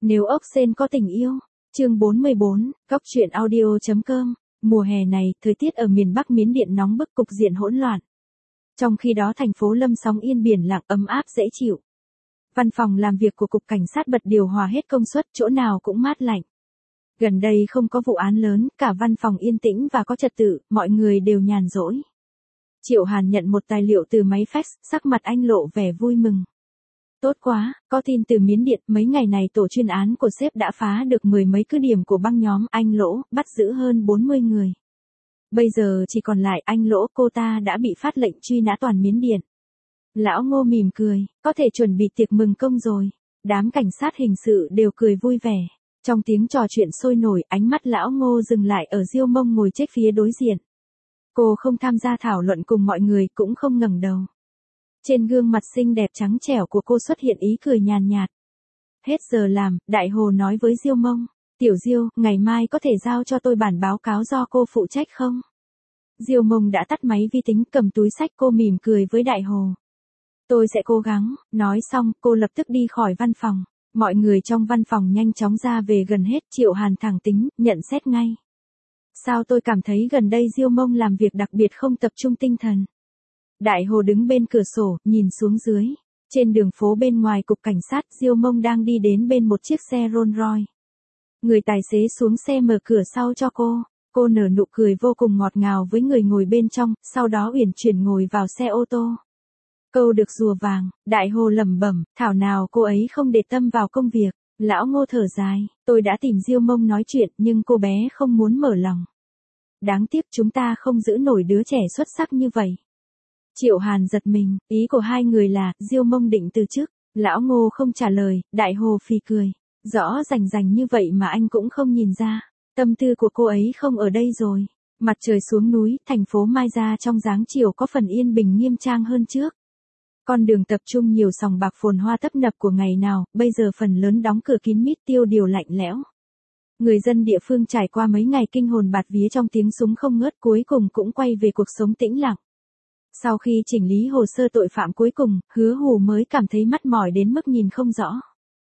Nếu ốc sên có tình yêu. Chương 44, Góc truyện audio.com. Mùa hè này, thời tiết ở miền Bắc Miến Điện nóng bức, cục diện hỗn loạn. Trong khi đó thành phố Lâm sóng yên biển lặng, ấm áp dễ chịu. Văn phòng làm việc của cục cảnh sát bật điều hòa hết công suất, chỗ nào cũng mát lạnh. Gần đây không có vụ án lớn, cả văn phòng yên tĩnh và có trật tự, mọi người đều nhàn rỗi. Triệu Hàn nhận một tài liệu từ máy fax, sắc mặt anh lộ vẻ vui mừng. Tốt quá, có tin từ Miến Điện, mấy ngày này tổ chuyên án của sếp đã phá được 10 mấy cứ điểm của băng nhóm anh Lỗ, bắt giữ hơn 40 người. Bây giờ chỉ còn lại anh Lỗ, cô ta đã bị phát lệnh truy nã toàn Miến Điện. Lão Ngô mỉm cười, có thể chuẩn bị tiệc mừng công rồi. Đám cảnh sát hình sự đều cười vui vẻ. Trong tiếng trò chuyện sôi nổi, ánh mắt lão Ngô dừng lại ở Diêu Mông ngồi chết phía đối diện. Cô không tham gia thảo luận cùng mọi người, cũng không ngẩng đầu. Trên gương mặt xinh đẹp trắng trẻo của cô xuất hiện ý cười nhàn nhạt. Hết giờ làm, Đại Hồ nói với Diêu Mông. Tiểu Diêu, ngày mai có thể giao cho tôi bản báo cáo do cô phụ trách không? Diêu Mông đã tắt máy vi tính, cầm túi sách, cô mỉm cười với Đại Hồ. Tôi sẽ cố gắng. Nói xong, cô lập tức đi khỏi văn phòng. Mọi người trong văn phòng nhanh chóng ra về gần hết. Triệu Hàn thẳng tính, nhận xét ngay. Sao tôi cảm thấy gần đây Diêu Mông làm việc đặc biệt không tập trung tinh thần. Đại Hồ đứng bên cửa sổ, nhìn xuống dưới. Trên đường phố bên ngoài cục cảnh sát, Diêu Mông đang đi đến bên một chiếc xe Rolls Royce. Người tài xế xuống xe mở cửa sau cho cô. Cô nở nụ cười vô cùng ngọt ngào với người ngồi bên trong, sau đó uyển chuyển ngồi vào xe ô tô. Câu được rùa vàng, Đại Hồ lẩm bẩm, thảo nào cô ấy không để tâm vào công việc. Lão Ngô thở dài, tôi đã tìm Diêu Mông nói chuyện nhưng cô bé không muốn mở lòng. Đáng tiếc chúng ta không giữ nổi đứa trẻ xuất sắc như vậy. Triệu Hàn giật mình, ý của hai người là, Diêu Mông định từ chức. Lão Ngô không trả lời, Đại Hồ phì cười. Rõ rành rành như vậy mà anh cũng không nhìn ra. Tâm tư của cô ấy không ở đây rồi. Mặt trời xuống núi, thành phố Mai Gia trong dáng chiều có phần yên bình nghiêm trang hơn trước. Con đường tập trung nhiều sòng bạc phồn hoa tấp nập của ngày nào, bây giờ phần lớn đóng cửa kín mít, tiêu điều lạnh lẽo. Người dân địa phương trải qua mấy ngày kinh hồn bạt vía trong tiếng súng không ngớt, cuối cùng cũng quay về cuộc sống tĩnh lặng. Sau khi chỉnh lý hồ sơ tội phạm cuối cùng, Hứa Hù mới cảm thấy mắt mỏi đến mức nhìn không rõ.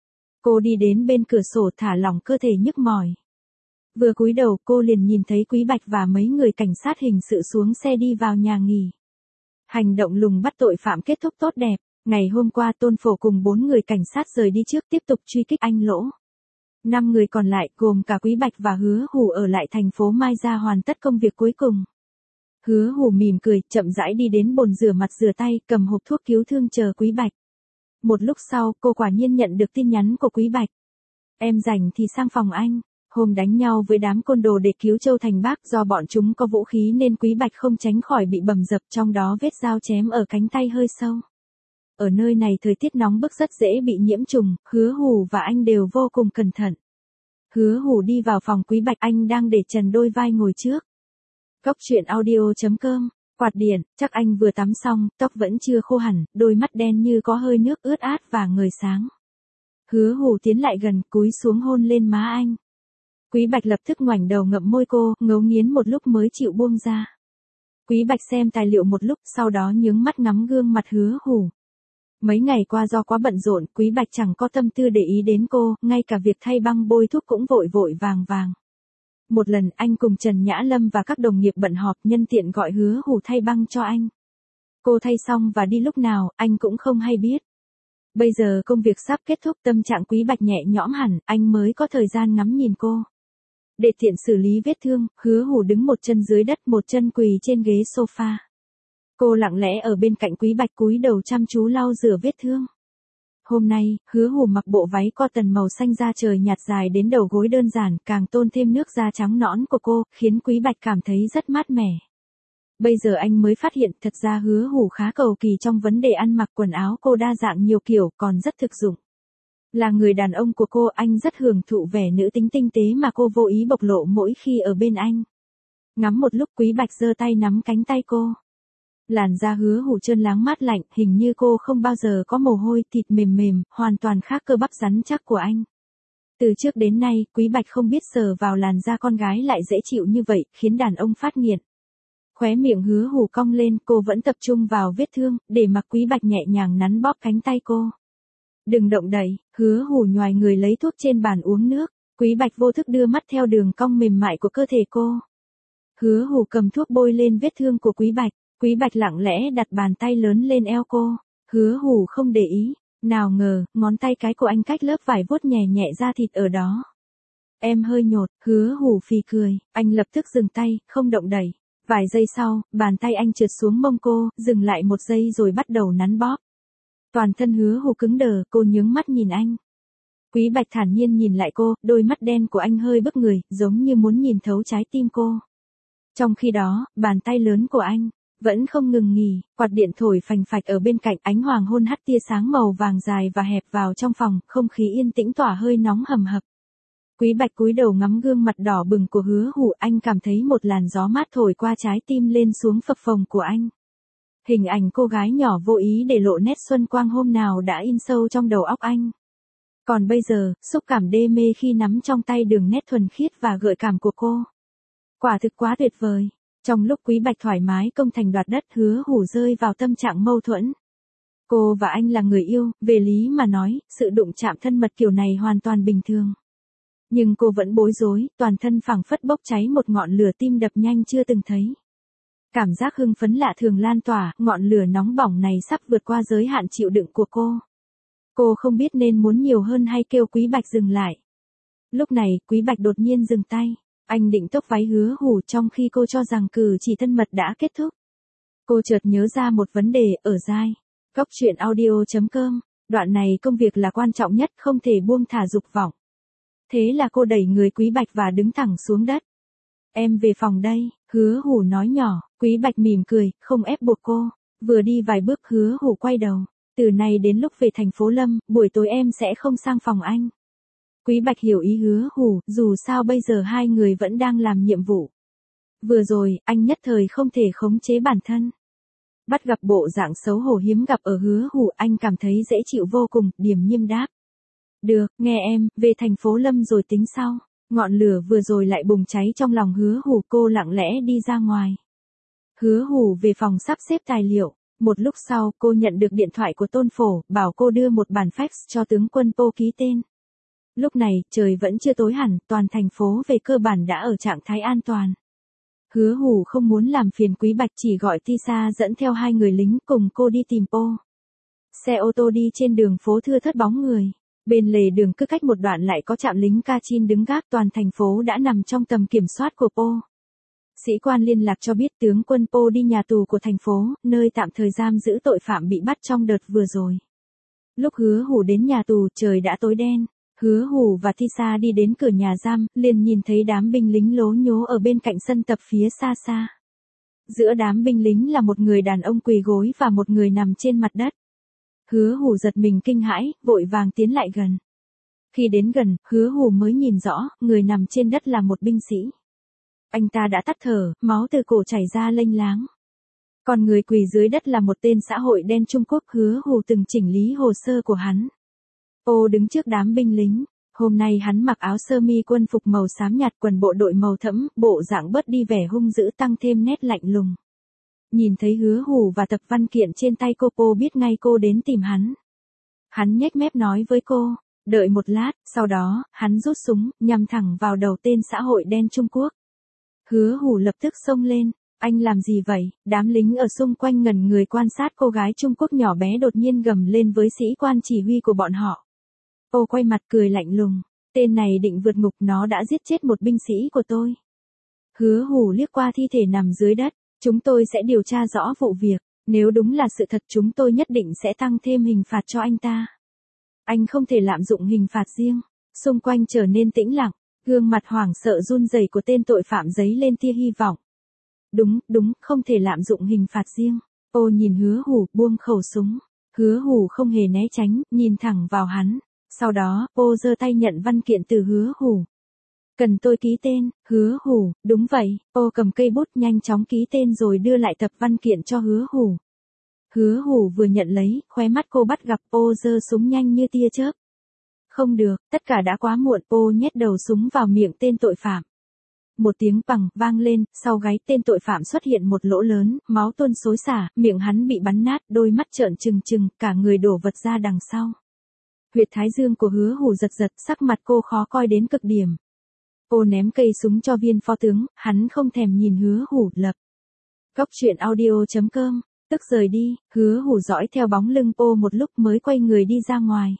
Cô đi đến bên cửa sổ thả lỏng cơ thể nhức mỏi. Vừa cúi đầu cô liền nhìn thấy Quý Bạch và mấy người cảnh sát hình sự xuống xe đi vào nhà nghỉ. Hành động lùng bắt tội phạm kết thúc tốt đẹp. Ngày hôm qua Tôn Phổ cùng 4 người cảnh sát rời đi trước tiếp tục truy kích anh Lỗ. 5 người còn lại gồm cả Quý Bạch và Hứa Hù ở lại thành phố Mai Gia hoàn tất công việc cuối cùng. Hứa Hù mỉm cười, chậm rãi đi đến bồn rửa mặt rửa tay, cầm hộp thuốc cứu thương chờ Quý Bạch. Một lúc sau, cô quả nhiên nhận được tin nhắn của Quý Bạch. Em rảnh thì sang phòng anh. Hôm đánh nhau với đám côn đồ để cứu Châu Thành Bắc, do bọn chúng có vũ khí nên Quý Bạch không tránh khỏi bị bầm dập, trong đó vết dao chém ở cánh tay hơi sâu. Ở nơi này thời tiết nóng bức rất dễ bị nhiễm trùng, Hứa Hù và anh đều vô cùng cẩn thận. Hứa Hù đi vào phòng Quý Bạch, anh đang để trần đôi vai ngồi trước. Góc truyện audio.com, quạt điện, chắc anh vừa tắm xong, tóc vẫn chưa khô hẳn, đôi mắt đen như có hơi nước ướt át và ngời sáng. Hứa Hù tiến lại gần, cúi xuống hôn lên má anh. Quý Bạch lập tức ngoảnh đầu ngậm môi cô, ngấu nghiến một lúc mới chịu buông ra. Quý Bạch xem tài liệu một lúc, sau đó nhướng mắt ngắm gương mặt Hứa Hù. Mấy ngày qua do quá bận rộn, Quý Bạch chẳng có tâm tư để ý đến cô, ngay cả việc thay băng bôi thuốc cũng vội vội vàng vàng. Một lần anh cùng Trần Nhã Lâm và các đồng nghiệp bận họp, nhân tiện gọi Hứa Hù thay băng cho anh. Cô thay xong và đi lúc nào, anh cũng không hay biết. Bây giờ công việc sắp kết thúc, tâm trạng Quý Bạch nhẹ nhõm hẳn, anh mới có thời gian ngắm nhìn cô. Để tiện xử lý vết thương, Hứa Hù đứng một chân dưới đất, một chân quỳ trên ghế sofa. Cô lặng lẽ ở bên cạnh Quý Bạch cúi đầu chăm chú lau rửa vết thương. Hôm nay, Hứa Hù mặc bộ váy cotton màu xanh da trời nhạt dài đến đầu gối đơn giản, càng tôn thêm nước da trắng nõn của cô, khiến Quý Bạch cảm thấy rất mát mẻ. Bây giờ anh mới phát hiện thật ra Hứa Hù khá cầu kỳ trong vấn đề ăn mặc, quần áo cô đa dạng nhiều kiểu, còn rất thực dụng. Là người đàn ông của cô, anh rất hưởng thụ vẻ nữ tính tinh tế mà cô vô ý bộc lộ mỗi khi ở bên anh. Ngắm một lúc, Quý Bạch giơ tay nắm cánh tay cô. Làn da Hứa Hù trơn láng mát lạnh, hình như cô không bao giờ có mồ hôi, thịt mềm mềm, hoàn toàn khác cơ bắp rắn chắc của anh. Từ trước đến nay, Quý Bạch không biết sờ vào làn da con gái lại dễ chịu như vậy, khiến đàn ông phát nghiện. Khóe miệng Hứa Hù cong lên, cô vẫn tập trung vào vết thương, để mặc Quý Bạch nhẹ nhàng nắn bóp cánh tay cô. Đừng động đậy, Hứa Hủ nhoài người lấy thuốc trên bàn uống nước. Quý Bạch vô thức đưa mắt theo đường cong mềm mại của cơ thể cô. Hứa Hủ cầm thuốc bôi lên vết thương của Quý Bạch. Quý Bạch lặng lẽ đặt bàn tay lớn lên eo cô. Hứa Hủ không để ý. Nào ngờ, ngón tay cái của anh cách lớp vải vuốt nhẹ nhẹ da thịt ở đó. Em hơi nhột, Hứa Hủ phì cười. Anh lập tức dừng tay, không động đậy. Vài giây sau, bàn tay anh trượt xuống mông cô, dừng lại một giây rồi bắt đầu nắn bóp. Toàn thân Hứa Hủ cứng đờ, cô nhướng mắt nhìn anh. Quý Bạch thản nhiên nhìn lại cô, đôi mắt đen của anh hơi bức người, giống như muốn nhìn thấu trái tim cô. Trong khi đó, bàn tay lớn của anh vẫn không ngừng nghỉ, quạt điện thổi phành phạch ở bên cạnh, ánh hoàng hôn hắt tia sáng màu vàng dài và hẹp vào trong phòng, không khí yên tĩnh tỏa hơi nóng hầm hập. Quý Bạch cúi đầu ngắm gương mặt đỏ bừng của Hứa Hủ, anh cảm thấy một làn gió mát thổi qua trái tim lên xuống phập phồng của anh. Hình ảnh cô gái nhỏ vô ý để lộ nét xuân quang hôm nào đã in sâu trong đầu óc anh. Còn bây giờ, xúc cảm đê mê khi nắm trong tay đường nét thuần khiết và gợi cảm của cô. Quả thực quá tuyệt vời. Trong lúc Quý Bạch thoải mái công thành đoạt đất, Hứa Hủ rơi vào tâm trạng mâu thuẫn. Cô và anh là người yêu, về lý mà nói, sự đụng chạm thân mật kiểu này hoàn toàn bình thường. Nhưng cô vẫn bối rối, toàn thân phảng phất bốc cháy một ngọn lửa, tim đập nhanh chưa từng thấy. Cảm giác hưng phấn lạ thường lan tỏa, ngọn lửa nóng bỏng này sắp vượt qua giới hạn chịu đựng của cô. Cô không biết nên muốn nhiều hơn hay kêu Quý Bạch dừng lại. Lúc này, Quý Bạch đột nhiên dừng tay. Anh định tốc váy Hứa Hủ trong khi cô cho rằng cử chỉ thân mật đã kết thúc. Cô chợt nhớ ra một vấn đề, ở dai. Góc truyện audio.com, đoạn này công việc là quan trọng nhất, không thể buông thả dục vọng. Thế là cô đẩy người Quý Bạch và đứng thẳng xuống đất. Em về phòng đây, Hứa Hủ nói nhỏ. Quý Bạch mỉm cười, không ép buộc cô. Vừa đi vài bước, Hứa Hủ quay đầu. Từ nay đến lúc về thành phố Lâm, buổi tối em sẽ không sang phòng anh. Quý Bạch hiểu ý Hứa Hủ, dù sao bây giờ hai người vẫn đang làm nhiệm vụ. Vừa rồi, anh nhất thời không thể khống chế bản thân. Bắt gặp bộ dạng xấu hổ hiếm gặp ở Hứa Hủ, anh cảm thấy dễ chịu vô cùng, điềm nhiên đáp. Được, nghe em, về thành phố Lâm rồi tính sau. Ngọn lửa vừa rồi lại bùng cháy trong lòng Hứa Hủ, cô lặng lẽ đi ra ngoài. Hứa Hủ về phòng sắp xếp tài liệu. Một lúc sau, cô nhận được điện thoại của Tôn Phổ, bảo cô đưa một bản fax cho tướng quân Po ký tên. Lúc này, trời vẫn chưa tối hẳn, toàn thành phố về cơ bản đã ở trạng thái an toàn. Hứa Hủ không muốn làm phiền Quý Bạch, chỉ gọi Tisa dẫn theo hai người lính cùng cô đi tìm Po. Xe ô tô đi trên đường phố thưa thớt bóng người. Bên lề đường cứ cách một đoạn lại có trạm lính Kachin đứng gác, toàn thành phố đã nằm trong tầm kiểm soát của Po. Sĩ quan liên lạc cho biết tướng quân Po đi nhà tù của thành phố, nơi tạm thời giam giữ tội phạm bị bắt trong đợt vừa rồi. Lúc Hứa Hủ đến nhà tù, trời đã tối đen. Hứa Hủ và Tisa đi đến cửa nhà giam, liền nhìn thấy đám binh lính lố nhố ở bên cạnh sân tập phía xa xa. Giữa đám binh lính là một người đàn ông quỳ gối và một người nằm trên mặt đất. Hứa Hủ giật mình kinh hãi, vội vàng tiến lại gần. Khi đến gần, Hứa Hủ mới nhìn rõ, người nằm trên đất là một binh sĩ. Anh ta đã tắt thở, máu từ cổ chảy ra lênh láng. Còn người quỳ dưới đất là một tên xã hội đen Trung Quốc. Hứa Hủ từng chỉnh lý hồ sơ của hắn. Po đứng trước đám binh lính. Hôm nay hắn mặc áo sơ mi quân phục màu xám nhạt, quần bộ đội màu thẫm, bộ dạng bớt đi vẻ hung dữ, tăng thêm nét lạnh lùng. Nhìn thấy Hứa Hủ và tập văn kiện trên tay cô, Po biết ngay cô đến tìm hắn. Hắn nhếch mép nói với cô, đợi một lát, sau đó, hắn rút súng, nhắm thẳng vào đầu tên xã hội đen Trung Quốc. Hứa Hủ lập tức xông lên, anh làm gì vậy? Đám lính ở xung quanh ngẩn người quan sát cô gái Trung Quốc nhỏ bé đột nhiên gầm lên với sĩ quan chỉ huy của bọn họ. Po quay mặt cười lạnh lùng, tên này định vượt ngục, nó đã giết chết một binh sĩ của tôi. Hứa Hủ liếc qua thi thể nằm dưới đất, chúng tôi sẽ điều tra rõ vụ việc, nếu đúng là sự thật chúng tôi nhất định sẽ tăng thêm hình phạt cho anh ta. Anh không thể lạm dụng hình phạt riêng. Xung quanh trở nên tĩnh lặng, gương mặt hoảng sợ run rẩy của tên tội phạm dấy lên tia hy vọng. Đúng, không thể lạm dụng hình phạt riêng. Po nhìn Hứa Hủ, buông khẩu súng. Hứa Hủ không hề né tránh, nhìn thẳng vào hắn. Sau đó, Po giơ tay nhận văn kiện từ Hứa Hủ. Cần tôi ký tên? Hứa Hủ, đúng vậy. Po cầm cây bút nhanh chóng ký tên rồi đưa lại tập văn kiện cho Hứa Hủ. Hứa Hủ vừa nhận lấy, khóe mắt cô bắt gặp Po giơ súng nhanh như tia chớp. Không được, tất cả đã quá muộn. Po nhét đầu súng vào miệng tên tội phạm. Một tiếng pằng vang lên, sau gáy tên tội phạm xuất hiện một lỗ lớn, máu tuôn xối xả, miệng hắn bị bắn nát, đôi mắt trợn trừng trừng, cả người đổ vật ra đằng sau. Huyệt thái dương của Hứa Hủ giật giật, sắc mặt cô khó coi đến cực điểm. Cô ném cây súng cho viên phó tướng, hắn không thèm nhìn Hứa Hủ, lập. Góc truyện audio.com, tức rời đi, Hứa Hủ dõi theo bóng lưng cô một lúc mới quay người đi ra ngoài.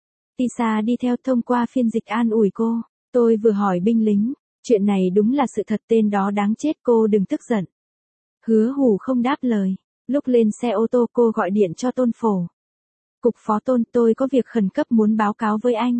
Tisa đi theo thông qua phiên dịch an ủi cô, tôi vừa hỏi binh lính, chuyện này đúng là sự thật, tên đó đáng chết, cô đừng tức giận. Hứa Hủ không đáp lời, lúc lên xe ô tô cô gọi điện cho Tôn Phổ. Cục phó Tôn, tôi có việc khẩn cấp muốn báo cáo với anh.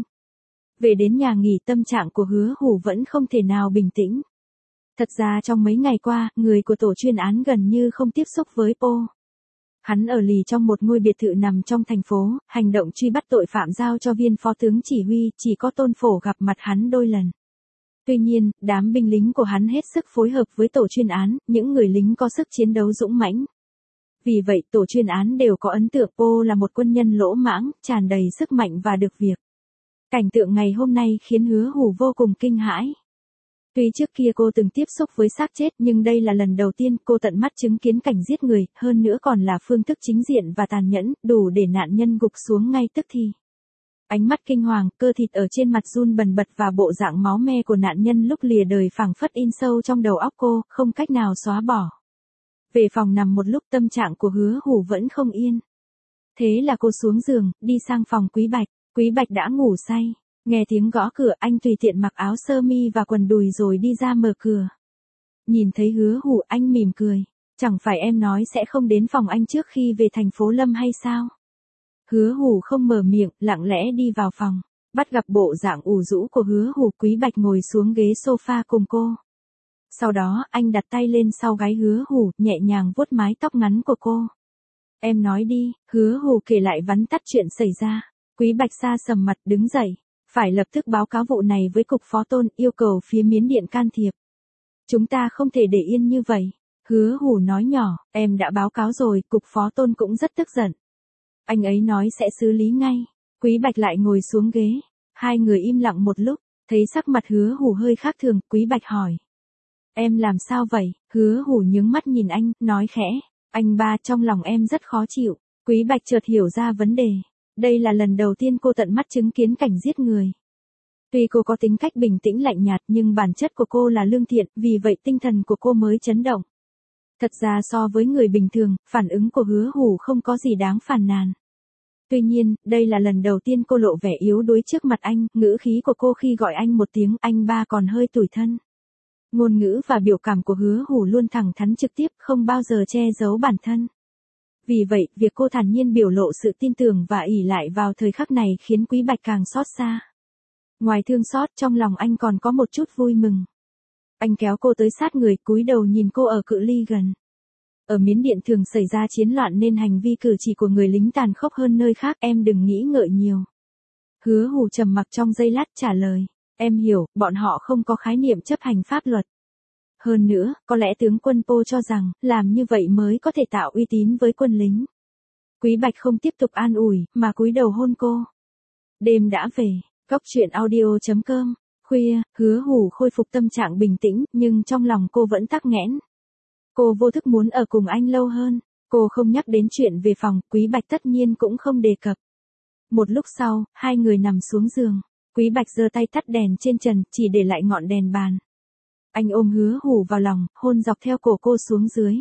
Về đến nhà nghỉ, tâm trạng của Hứa Hủ vẫn không thể nào bình tĩnh. Thật ra trong mấy ngày qua, người của tổ chuyên án gần như không tiếp xúc với cô. Hắn ở lì trong một ngôi biệt thự nằm trong thành phố, hành động truy bắt tội phạm giao cho viên phó tướng chỉ huy, chỉ có Tôn Phổ gặp mặt hắn đôi lần. Tuy nhiên, đám binh lính của hắn hết sức phối hợp với tổ chuyên án, những người lính có sức chiến đấu dũng mãnh. Vì vậy, tổ chuyên án đều có ấn tượng cô là một quân nhân lỗ mãng, tràn đầy sức mạnh và được việc. Cảnh tượng ngày hôm nay khiến Hứa Hủ vô cùng kinh hãi. Tuy trước kia cô từng tiếp xúc với xác chết, nhưng đây là lần đầu tiên cô tận mắt chứng kiến cảnh giết người, hơn nữa còn là phương thức chính diện và tàn nhẫn, đủ để nạn nhân gục xuống ngay tức thì. Ánh mắt kinh hoàng, cơ thịt ở trên mặt run bần bật và bộ dạng máu me của nạn nhân lúc lìa đời phảng phất in sâu trong đầu óc cô, không cách nào xóa bỏ. Về phòng nằm một lúc, tâm trạng của Hứa Hủ vẫn không yên. Thế là cô xuống giường, đi sang phòng Quý Bạch. Quý Bạch đã ngủ say. Nghe tiếng gõ cửa, anh tùy tiện mặc áo sơ mi và quần đùi rồi đi ra mở cửa. Nhìn thấy Hứa Hủ, anh mỉm cười. Chẳng phải em nói sẽ không đến phòng anh trước khi về thành phố Lâm hay sao? Hứa Hủ không mở miệng, lặng lẽ đi vào phòng. Bắt gặp bộ dạng ủ rũ của Hứa Hủ, Quý Bạch ngồi xuống ghế sofa cùng cô. Sau đó, anh đặt tay lên sau gáy Hứa Hủ, nhẹ nhàng vuốt mái tóc ngắn của cô. Em nói đi, Hứa Hủ kể lại vắn tắt chuyện xảy ra. Quý Bạch sa sầm mặt, đứng dậy. Phải lập tức báo cáo vụ này với cục phó Tôn, yêu cầu phía Miến Điện can thiệp. Chúng ta không thể để yên như vậy. Hứa Hủ nói nhỏ, em đã báo cáo rồi, cục phó Tôn cũng rất tức giận. Anh ấy nói sẽ xử lý ngay. Quý Bạch lại ngồi xuống ghế. Hai người im lặng một lúc, thấy sắc mặt Hứa Hủ hơi khác thường, Quý Bạch hỏi. Em làm sao vậy? Hứa Hủ nhướng mắt nhìn anh, nói khẽ. Anh ba, trong lòng em rất khó chịu. Quý Bạch chợt hiểu ra vấn đề. Đây là lần đầu tiên cô tận mắt chứng kiến cảnh giết người. Tuy cô có tính cách bình tĩnh lạnh nhạt nhưng bản chất của cô là lương thiện, vì vậy tinh thần của cô mới chấn động. Thật ra so với người bình thường, phản ứng của Hứa Hủ không có gì đáng phàn nàn. Tuy nhiên, đây là lần đầu tiên cô lộ vẻ yếu đuối trước mặt anh, ngữ khí của cô khi gọi anh một tiếng anh ba còn hơi tủi thân. Ngôn ngữ và biểu cảm của Hứa Hủ luôn thẳng thắn trực tiếp, không bao giờ che giấu bản thân. Vì vậy, việc cô thản nhiên biểu lộ sự tin tưởng và ỷ lại vào thời khắc này khiến Quý Bạch càng xót xa. Ngoài thương xót, trong lòng anh còn có một chút vui mừng. Anh kéo cô tới sát người, cúi đầu nhìn cô ở cự ly gần. Ở Miến Điện thường xảy ra chiến loạn nên hành vi cử chỉ của người lính tàn khốc hơn nơi khác, em đừng nghĩ ngợi nhiều. Hứa Hủ trầm mặc trong giây lát trả lời. Em hiểu, bọn họ không có khái niệm chấp hành pháp luật. Hơn nữa, có lẽ tướng quân Po cho rằng, làm như vậy mới có thể tạo uy tín với quân lính. Quý Bạch không tiếp tục an ủi, mà cúi đầu hôn cô. Đêm đã về, góc truyện audio.com, khuya, Hứa Hủ khôi phục tâm trạng bình tĩnh, nhưng trong lòng cô vẫn tắc nghẽn. Cô vô thức muốn ở cùng anh lâu hơn, cô không nhắc đến chuyện về phòng, Quý Bạch tất nhiên cũng không đề cập. Một lúc sau, hai người nằm xuống giường, Quý Bạch giơ tay tắt đèn trên trần, chỉ để lại ngọn đèn bàn. Anh ôm Hứa Hủ vào lòng, hôn dọc theo cổ cô xuống dưới.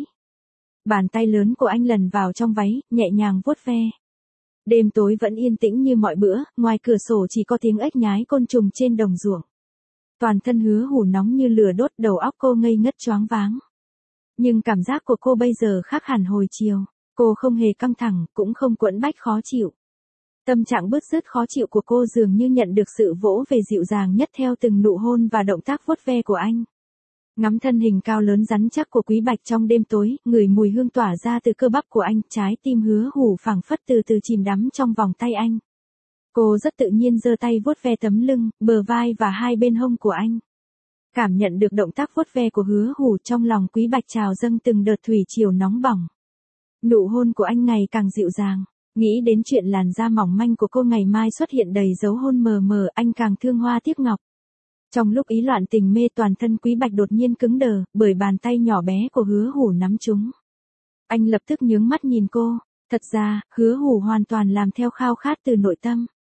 Bàn tay lớn của anh lần vào trong váy, nhẹ nhàng vuốt ve. Đêm tối vẫn yên tĩnh như mọi bữa, ngoài cửa sổ chỉ có tiếng ếch nhái côn trùng trên đồng ruộng. Toàn thân Hứa Hủ nóng như lửa đốt, đầu óc cô ngây ngất choáng váng. Nhưng cảm giác của cô bây giờ khác hẳn hồi chiều, cô không hề căng thẳng, cũng không quẫn bách khó chịu. Tâm trạng bứt rứt khó chịu của cô dường như nhận được sự vỗ về dịu dàng nhất theo từng nụ hôn và động tác vuốt ve của anh. Ngắm thân hình cao lớn rắn chắc của Quý Bạch trong đêm tối, ngửi mùi hương tỏa ra từ cơ bắp của anh, trái tim Hứa Hủ phảng phất từ từ chìm đắm trong vòng tay anh. Cô rất tự nhiên giơ tay vuốt ve tấm lưng, bờ vai và hai bên hông của anh. Cảm nhận được động tác vuốt ve của Hứa Hủ, trong lòng Quý Bạch trào dâng từng đợt thủy triều nóng bỏng. Nụ hôn của anh ngày càng dịu dàng, nghĩ đến chuyện làn da mỏng manh của cô ngày mai xuất hiện đầy dấu hôn mờ mờ, anh càng thương hoa tiếc ngọc. Trong lúc ý loạn tình mê, toàn thân Quý Bạch đột nhiên cứng đờ, bởi bàn tay nhỏ bé của Hứa Hủ nắm chúng. Anh lập tức nhướng mắt nhìn cô, thật ra, Hứa Hủ hoàn toàn làm theo khao khát từ nội tâm.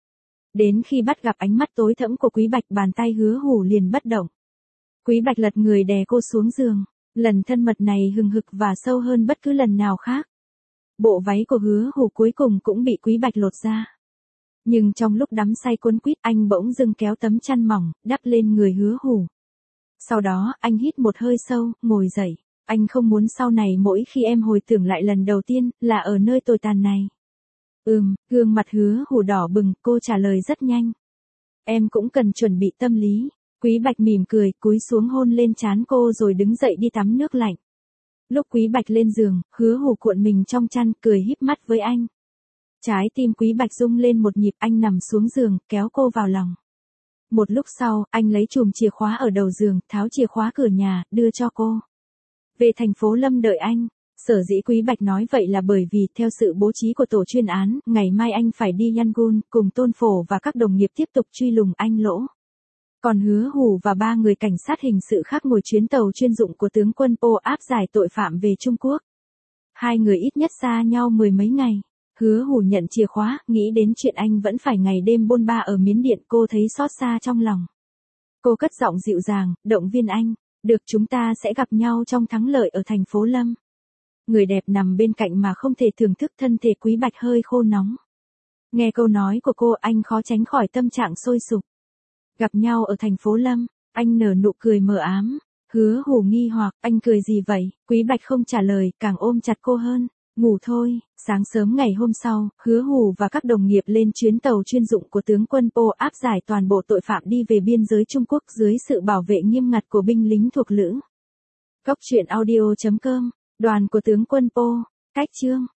Đến khi bắt gặp ánh mắt tối thẫm của Quý Bạch, bàn tay Hứa Hủ liền bất động. Quý Bạch lật người đè cô xuống giường, lần thân mật này hừng hực và sâu hơn bất cứ lần nào khác. Bộ váy của Hứa Hủ cuối cùng cũng bị Quý Bạch lột ra. Nhưng trong lúc đắm say cuốn quýt, anh bỗng dưng kéo tấm chăn mỏng, đắp lên người Hứa Hủ. Sau đó, anh hít một hơi sâu, ngồi dậy. Anh không muốn sau này mỗi khi em hồi tưởng lại lần đầu tiên, là ở nơi tồi tàn này. Gương mặt Hứa Hủ đỏ bừng, cô trả lời rất nhanh. Em cũng cần chuẩn bị tâm lý. Quý Bạch mỉm cười, cúi xuống hôn lên trán cô rồi đứng dậy đi tắm nước lạnh. Lúc Quý Bạch lên giường, Hứa Hủ cuộn mình trong chăn, cười híp mắt với anh. Trái tim Quý Bạch rung lên một nhịp, anh nằm xuống giường, kéo cô vào lòng. Một lúc sau, anh lấy chùm chìa khóa ở đầu giường, tháo chìa khóa cửa nhà, đưa cho cô. Về thành phố Lâm đợi anh. Sở dĩ Quý Bạch nói vậy là bởi vì, theo sự bố trí của tổ chuyên án, ngày mai anh phải đi Yangon, cùng Tôn Phổ và các đồng nghiệp tiếp tục truy lùng anh Lỗ. Còn Hứa Hủ và 3 người cảnh sát hình sự khác ngồi chuyến tàu chuyên dụng của tướng quân Po áp giải tội phạm về Trung Quốc. 2 người ít nhất xa nhau 10 mấy ngày. Hứa Hủ nhận chìa khóa, nghĩ đến chuyện anh vẫn phải ngày đêm bôn ba ở Miến Điện, cô thấy xót xa trong lòng. Cô cất giọng dịu dàng, động viên anh. Được, chúng ta sẽ gặp nhau trong thắng lợi ở thành phố Lâm. Người đẹp nằm bên cạnh mà không thể thưởng thức, thân thể Quý Bạch hơi khô nóng. Nghe câu nói của cô, anh khó tránh khỏi tâm trạng sôi sục. Gặp nhau ở thành phố Lâm, anh nở nụ cười mờ ám. Hứa Hủ nghi hoặc, anh cười gì vậy? Quý Bạch không trả lời, càng ôm chặt cô hơn. Ngủ thôi. Sáng sớm ngày hôm sau, Hứa Hủ và các đồng nghiệp lên chuyến tàu chuyên dụng của tướng quân Po áp giải toàn bộ tội phạm đi về biên giới Trung Quốc dưới sự bảo vệ nghiêm ngặt của binh lính thuộc lữ. Cốc truyện audio.com, đoàn của tướng quân Po, cách chương.